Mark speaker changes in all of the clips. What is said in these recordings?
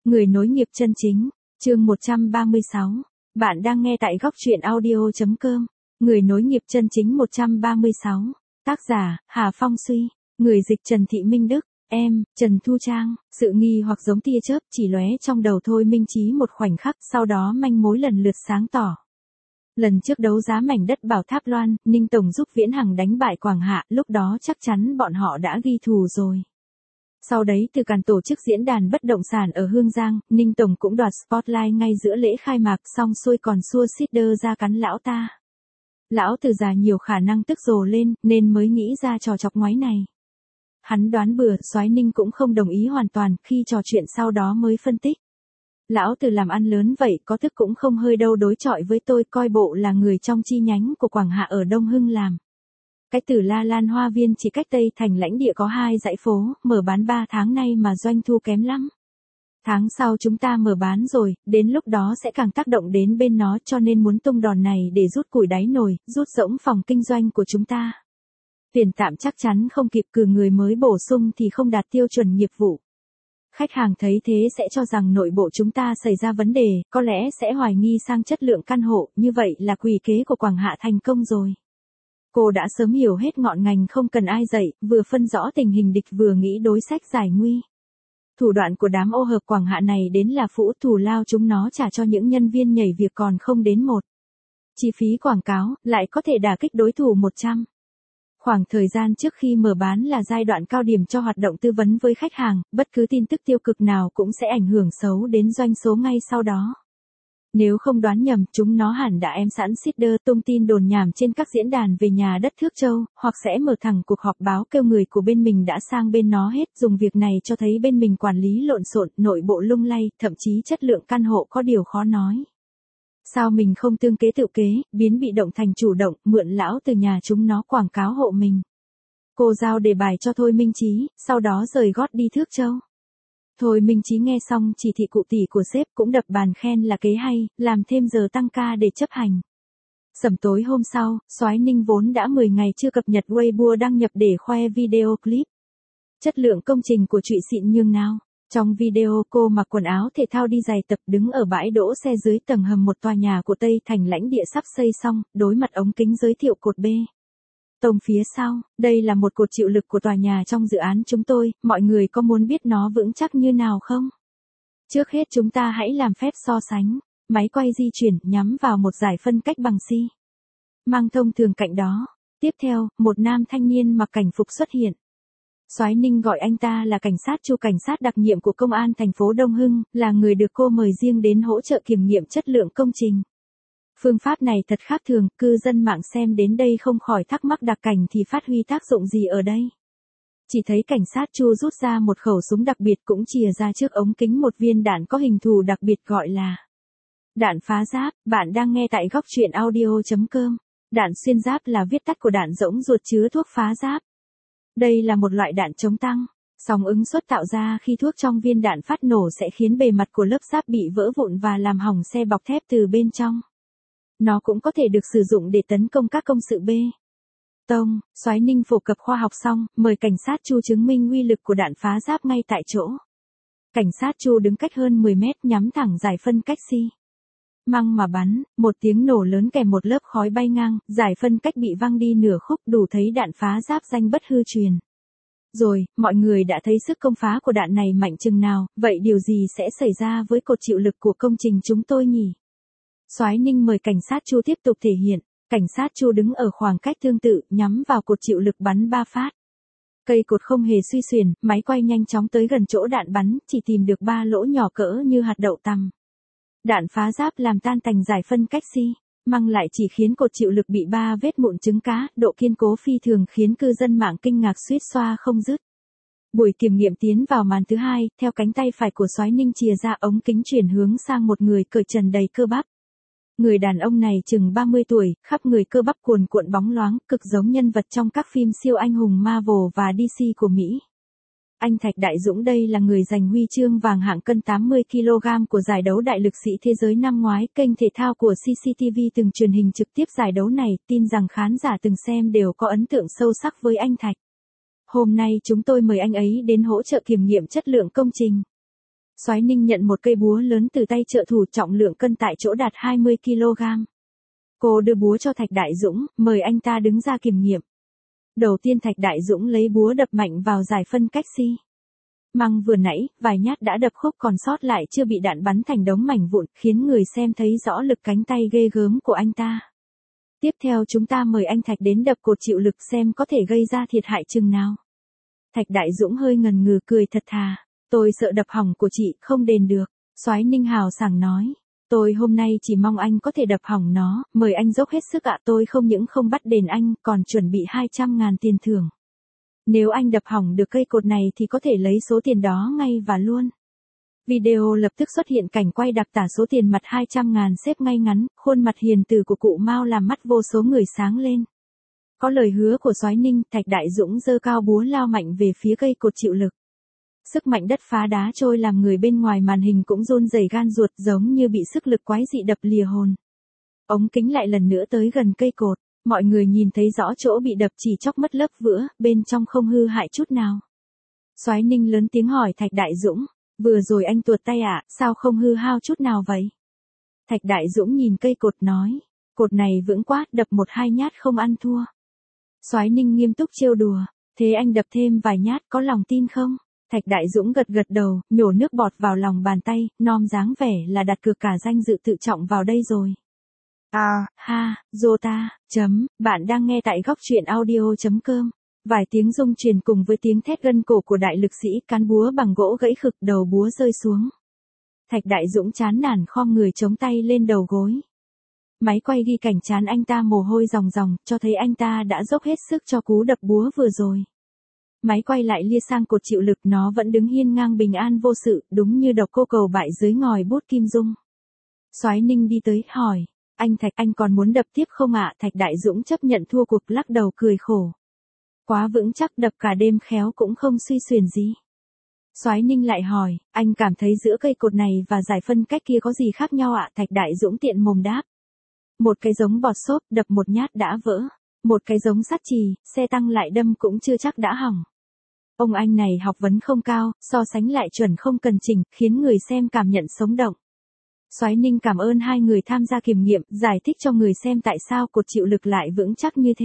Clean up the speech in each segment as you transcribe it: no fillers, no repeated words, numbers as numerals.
Speaker 1: Người nối nghiệp chân chính, chương 136. Bạn đang nghe tại góc truyện audio.com. Người nối nghiệp chân chính 136. Tác giả, Hà Phong Suy. Người dịch Trần Thị Minh Đức. Em, Trần Thu Trang. Sự nghi hoặc giống tia chớp chỉ lóe trong đầu Thôi Minh Chí một khoảnh khắc, sau đó manh mối lần lượt sáng tỏ. Lần trước đấu giá mảnh đất Bảo Tháp Loan, Ninh Tổng giúp Viễn Hằng đánh bại Quảng Hạ, lúc đó chắc chắn bọn họ đã ghi thù rồi. Sau đấy từ càn tổ chức diễn đàn bất động sản ở Hương Giang, Ninh Tổng cũng đoạt spotlight ngay giữa lễ khai mạc, xong xuôi còn xua Sider ra cắn lão ta. Lão từ già nhiều khả năng tức rồ lên, nên mới nghĩ ra trò chọc ngoáy này. Hắn đoán bừa, Soái Ninh cũng không đồng ý hoàn toàn, khi trò chuyện sau đó mới phân tích. Lão từ làm ăn lớn vậy, có thức cũng không hơi đâu đối chọi với tôi, coi bộ là người trong chi nhánh của Quảng Hạ ở Đông Hưng làm. Cái Tử La Lan Hoa Viên chỉ cách Tây Thành lãnh địa có 2 dãy phố, mở bán 3 tháng nay mà doanh thu kém lắm. Tháng sau chúng ta mở bán rồi, đến lúc đó sẽ càng tác động đến bên nó, cho nên muốn tung đòn này để rút củi đáy nồi, rút rỗng phòng kinh doanh của chúng ta. Tiền tạm chắc chắn không kịp, cử người mới bổ sung thì không đạt tiêu chuẩn nghiệp vụ. Khách hàng thấy thế sẽ cho rằng nội bộ chúng ta xảy ra vấn đề, có lẽ sẽ hoài nghi sang chất lượng căn hộ, như vậy là quỷ kế của Quảng Hạ thành công rồi. Cô đã sớm hiểu hết ngọn ngành không cần ai dạy, vừa phân rõ tình hình địch vừa nghĩ đối sách giải nguy. Thủ đoạn của đám ô hợp Quảng Hạ này đến là phũ thù lao chúng nó trả cho những nhân viên nhảy việc còn không đến một. Chi phí quảng cáo, lại có thể đả kích đối thủ 100. Khoảng thời gian trước khi mở bán là giai đoạn cao điểm cho hoạt động tư vấn với khách hàng, bất cứ tin tức tiêu cực nào cũng sẽ ảnh hưởng xấu đến doanh số ngay sau đó. Nếu không đoán nhầm, chúng nó hẳn đã ém sẵn seeder tung tin đồn nhảm trên các diễn đàn về nhà đất Thước Châu, hoặc sẽ mở thẳng cuộc họp báo kêu người của bên mình đã sang bên nó hết, dùng việc này cho thấy bên mình quản lý lộn xộn, nội bộ lung lay, thậm chí chất lượng căn hộ có điều khó nói. Sao mình không tương kế tự kế, biến bị động thành chủ động, mượn lão từ nhà chúng nó quảng cáo hộ mình. Cô giao đề bài cho Thôi Minh Chí, sau đó rời gót đi Thước Châu. Thôi Minh Chí nghe xong chỉ thị cụ tỉ của sếp cũng đập bàn khen là kế hay, làm thêm giờ tăng ca để chấp hành. Sẩm tối hôm sau, Soái Ninh vốn đã 10 ngày chưa cập nhật Weibo đăng nhập để khoe video clip. Chất lượng công trình của trụy xịn nhường nào. Trong video cô mặc quần áo thể thao đi giày tập đứng ở bãi đỗ xe dưới tầng hầm một tòa nhà của Tây Thành lãnh địa sắp xây xong, đối mặt ống kính giới thiệu cột B. Tông phía sau, đây là một cột chịu lực của tòa nhà trong dự án chúng tôi, mọi người có muốn biết nó vững chắc như nào không? Trước hết chúng ta hãy làm phép so sánh. Máy quay di chuyển nhắm vào một dải phân cách bằng xi măng thông thường cạnh đó. Tiếp theo, một nam thanh niên mặc cảnh phục xuất hiện. Soái Ninh gọi anh ta là cảnh sát Chu, cảnh sát đặc nhiệm của công an thành phố Đông Hưng, là người được cô mời riêng đến hỗ trợ kiểm nghiệm chất lượng công trình. Phương pháp này thật khác thường, cư dân mạng xem đến đây không khỏi thắc mắc đặc cảnh thì phát huy tác dụng gì ở đây. Chỉ thấy cảnh sát Chu rút ra một khẩu súng đặc biệt cũng chìa ra trước ống kính một viên đạn có hình thù đặc biệt gọi là đạn phá giáp. Bạn đang nghe tại góc truyện audio.com. Đạn xuyên giáp là viết tắt của đạn rỗng ruột chứa thuốc phá giáp. Đây là một loại đạn chống tăng. Sóng ứng suất tạo ra khi thuốc trong viên đạn phát nổ sẽ khiến bề mặt của lớp giáp bị vỡ vụn và làm hỏng xe bọc thép từ bên trong. Nó cũng có thể được sử dụng để tấn công các công sự bê tông. Soái Ninh phổ cập khoa học xong, mời cảnh sát Chu chứng minh uy lực của đạn phá giáp ngay tại chỗ. Cảnh sát Chu đứng cách hơn 10 mét nhắm thẳng dải phân cách xi măng mà bắn, một tiếng nổ lớn kèm một lớp khói bay ngang, dải phân cách bị văng đi nửa khúc, đủ thấy đạn phá giáp danh bất hư truyền. Rồi, mọi người đã thấy sức công phá của đạn này mạnh chừng nào, vậy điều gì sẽ xảy ra với cột chịu lực của công trình chúng tôi nhỉ? Soái Ninh mời cảnh sát Chu tiếp tục thể hiện. Cảnh sát Chu đứng ở khoảng cách tương tự, nhắm vào cột chịu lực bắn 3 phát. Cây cột không hề suy xuyển, máy quay nhanh chóng tới gần chỗ đạn bắn, chỉ tìm được 3 lỗ nhỏ cỡ như hạt đậu tằm. Đạn phá giáp làm tan tành dải phân cách xi măng lại chỉ khiến cột chịu lực bị 3 vết mụn trứng cá, độ kiên cố phi thường khiến cư dân mạng kinh ngạc suýt xoa không dứt. Buổi kiểm nghiệm tiến vào màn thứ hai, theo cánh tay phải của Soái Ninh chìa ra ống kính chuyển hướng sang một người cởi trần đầy cơ bắp. Người đàn ông này chừng 30 tuổi, khắp người cơ bắp cuồn cuộn bóng loáng, cực giống nhân vật trong các phim siêu anh hùng Marvel và DC của Mỹ. Anh Thạch Đại Dũng đây là người giành huy chương vàng hạng cân 80 kg của giải đấu đại lực sĩ thế giới năm ngoái. Kênh thể thao của CCTV từng truyền hình trực tiếp giải đấu này, tin rằng khán giả từng xem đều có ấn tượng sâu sắc với anh Thạch. Hôm nay chúng tôi mời anh ấy đến hỗ trợ kiểm nghiệm chất lượng công trình. Soái Ninh nhận một cây búa lớn từ tay trợ thủ, trọng lượng cân tại chỗ đạt 20 kg. Cô đưa búa cho Thạch Đại Dũng, mời anh ta đứng ra kiểm nghiệm. Đầu tiên Thạch Đại Dũng lấy búa đập mạnh vào giải phân cách xi măng vừa nãy, vài nhát đã đập khúc, còn sót lại chưa bị đạn bắn thành đống mảnh vụn, khiến người xem thấy rõ lực cánh tay ghê gớm của anh ta. Tiếp theo chúng ta mời anh Thạch đến đập cột chịu lực xem có thể gây ra thiệt hại chừng nào. Thạch Đại Dũng hơi ngần ngừ cười thật thà. Tôi sợ đập hỏng của chị không đền được. Soái Ninh hào sảng nói. Tôi hôm nay chỉ mong anh có thể đập hỏng nó, mời anh dốc hết sức ạ. Tôi không những không bắt đền anh, còn chuẩn bị 200.000 tiền thưởng. Nếu anh đập hỏng được cây cột này thì có thể lấy số tiền đó ngay và luôn. Video lập tức xuất hiện cảnh quay đặc tả số tiền mặt 200.000 xếp ngay ngắn, khuôn mặt hiền từ của cụ Mao làm mắt vô số người sáng lên. Có lời hứa của Soái Ninh, Thạch Đại Dũng giơ cao búa lao mạnh về phía cây cột chịu lực. Sức mạnh đất phá đá trôi làm người bên ngoài màn hình cũng run rẩy gan ruột, giống như bị sức lực quái dị đập lìa hồn. Ống kính lại lần nữa tới gần cây cột, mọi người nhìn thấy rõ chỗ bị đập chỉ chốc mất lớp vữa, bên trong không hư hại chút nào. Soái Ninh lớn tiếng hỏi Thạch Đại Dũng, vừa rồi anh tuột tay ạ, sao không hư hao chút nào vậy? Thạch Đại Dũng nhìn cây cột nói, cột này vững quá, đập 1-2 nhát không ăn thua. Soái Ninh nghiêm túc trêu đùa, thế anh đập thêm vài nhát có lòng tin không? Thạch Đại Dũng gật gật đầu, nhổ nước bọt vào lòng bàn tay, nom dáng vẻ là đặt cược cả danh dự tự trọng vào đây rồi. Bạn đang nghe tại góc truyện audio.com. Vài tiếng rung truyền cùng với tiếng thét gân cổ của đại lực sĩ, cán búa bằng gỗ gãy khực, đầu búa rơi xuống. Thạch Đại Dũng chán nản khom người chống tay lên đầu gối. Máy quay ghi cảnh trán anh ta mồ hôi ròng ròng, cho thấy anh ta đã dốc hết sức cho cú đập búa vừa rồi. Máy quay lại lia sang cột chịu lực, nó vẫn đứng hiên ngang bình an vô sự, đúng như độc cô cầu bại dưới ngòi bút kim dung. Soái Ninh đi tới, hỏi, anh Thạch, anh còn muốn đập tiếp không ạ? Thạch Đại Dũng chấp nhận thua cuộc, lắc đầu cười khổ. Quá vững chắc, đập cả đêm khéo cũng không suy xuyển gì. Soái Ninh lại hỏi, anh cảm thấy giữa cây cột này và giải phân cách kia có gì khác nhau ạ? Thạch Đại Dũng tiện mồm đáp. Một cái giống bọt xốp, đập một nhát đã vỡ. Một cái giống sắt chì, xe tăng lại đâm cũng chưa chắc đã hỏng. Ông anh này học vấn không cao, so sánh lại chuẩn không cần chỉnh, khiến người xem cảm nhận sống động. Soái Ninh cảm ơn hai người tham gia kiểm nghiệm, giải thích cho người xem tại sao cột chịu lực lại vững chắc như thế.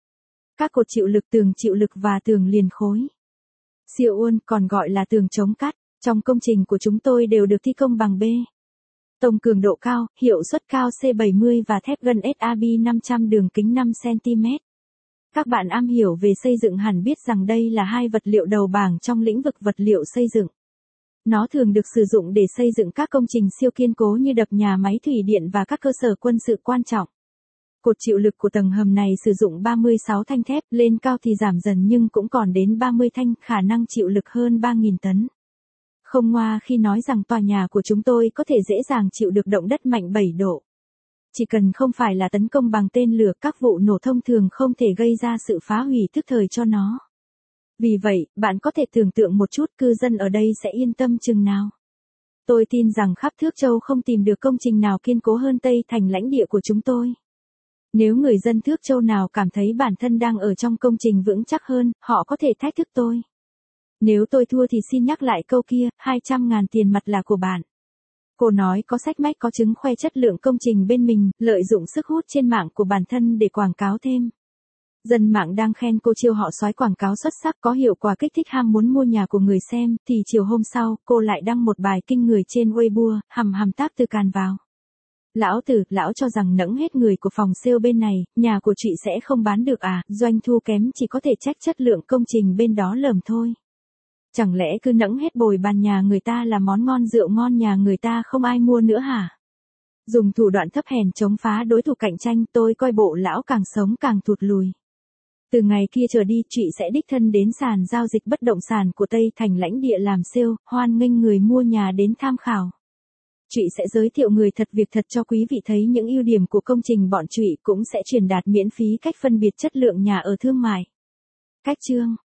Speaker 1: Các cột chịu lực, tường chịu lực và tường liền khối siêu uôn, còn gọi là tường chống cắt, trong công trình của chúng tôi đều được thi công bằng bê tông cường độ cao, hiệu suất cao C70 và thép gân SAB 500 đường kính 5 cm. Các bạn am hiểu về xây dựng hẳn biết rằng đây là hai vật liệu đầu bảng trong lĩnh vực vật liệu xây dựng. Nó thường được sử dụng để xây dựng các công trình siêu kiên cố như đập, nhà máy thủy điện và các cơ sở quân sự quan trọng. Cột chịu lực của tầng hầm này sử dụng 36 thanh thép, lên cao thì giảm dần nhưng cũng còn đến 30 thanh, khả năng chịu lực hơn 3.000 tấn. Không ngoa khi nói rằng tòa nhà của chúng tôi có thể dễ dàng chịu được động đất mạnh 7 độ. Chỉ cần không phải là tấn công bằng tên lửa, các vụ nổ thông thường không thể gây ra sự phá hủy tức thời cho nó. Vì vậy, bạn có thể tưởng tượng một chút cư dân ở đây sẽ yên tâm chừng nào. Tôi tin rằng khắp Thước Châu không tìm được công trình nào kiên cố hơn Tây Thành lãnh địa của chúng tôi. Nếu người dân Thước Châu nào cảm thấy bản thân đang ở trong công trình vững chắc hơn, họ có thể thách thức tôi. Nếu tôi thua thì xin nhắc lại câu kia, 200.000 tiền mặt là của bạn. Cô nói có sách mách có chứng khoe chất lượng công trình bên mình, lợi dụng sức hút trên mạng của bản thân để quảng cáo thêm. Dân mạng đang khen cô chiêu họ Soái quảng cáo xuất sắc, có hiệu quả kích thích ham muốn mua nhà của người xem, thì chiều hôm sau, cô lại đăng một bài kinh người trên Weibo, hầm táp từ càn vào. Lão tử, lão cho rằng nẫng hết người của phòng sale bên này, nhà của chị sẽ không bán được à, doanh thu kém chỉ có thể trách chất lượng công trình bên đó lởm thôi. Chẳng lẽ cứ nẫng hết bồi bàn nhà người ta là món ngon, rượu ngon nhà người ta không ai mua nữa hả? Dùng thủ đoạn thấp hèn chống phá đối thủ cạnh tranh, tôi coi bộ lão càng sống càng thụt lùi. Từ ngày kia trở đi, chị sẽ đích thân đến sàn giao dịch bất động sản của Tây Thành lãnh địa làm sale, hoan nghênh người mua nhà đến tham khảo. Chị sẽ giới thiệu người thật việc thật cho quý vị thấy những ưu điểm của công trình bọn chị, cũng sẽ truyền đạt miễn phí cách phân biệt chất lượng nhà ở thương mại. Cách chương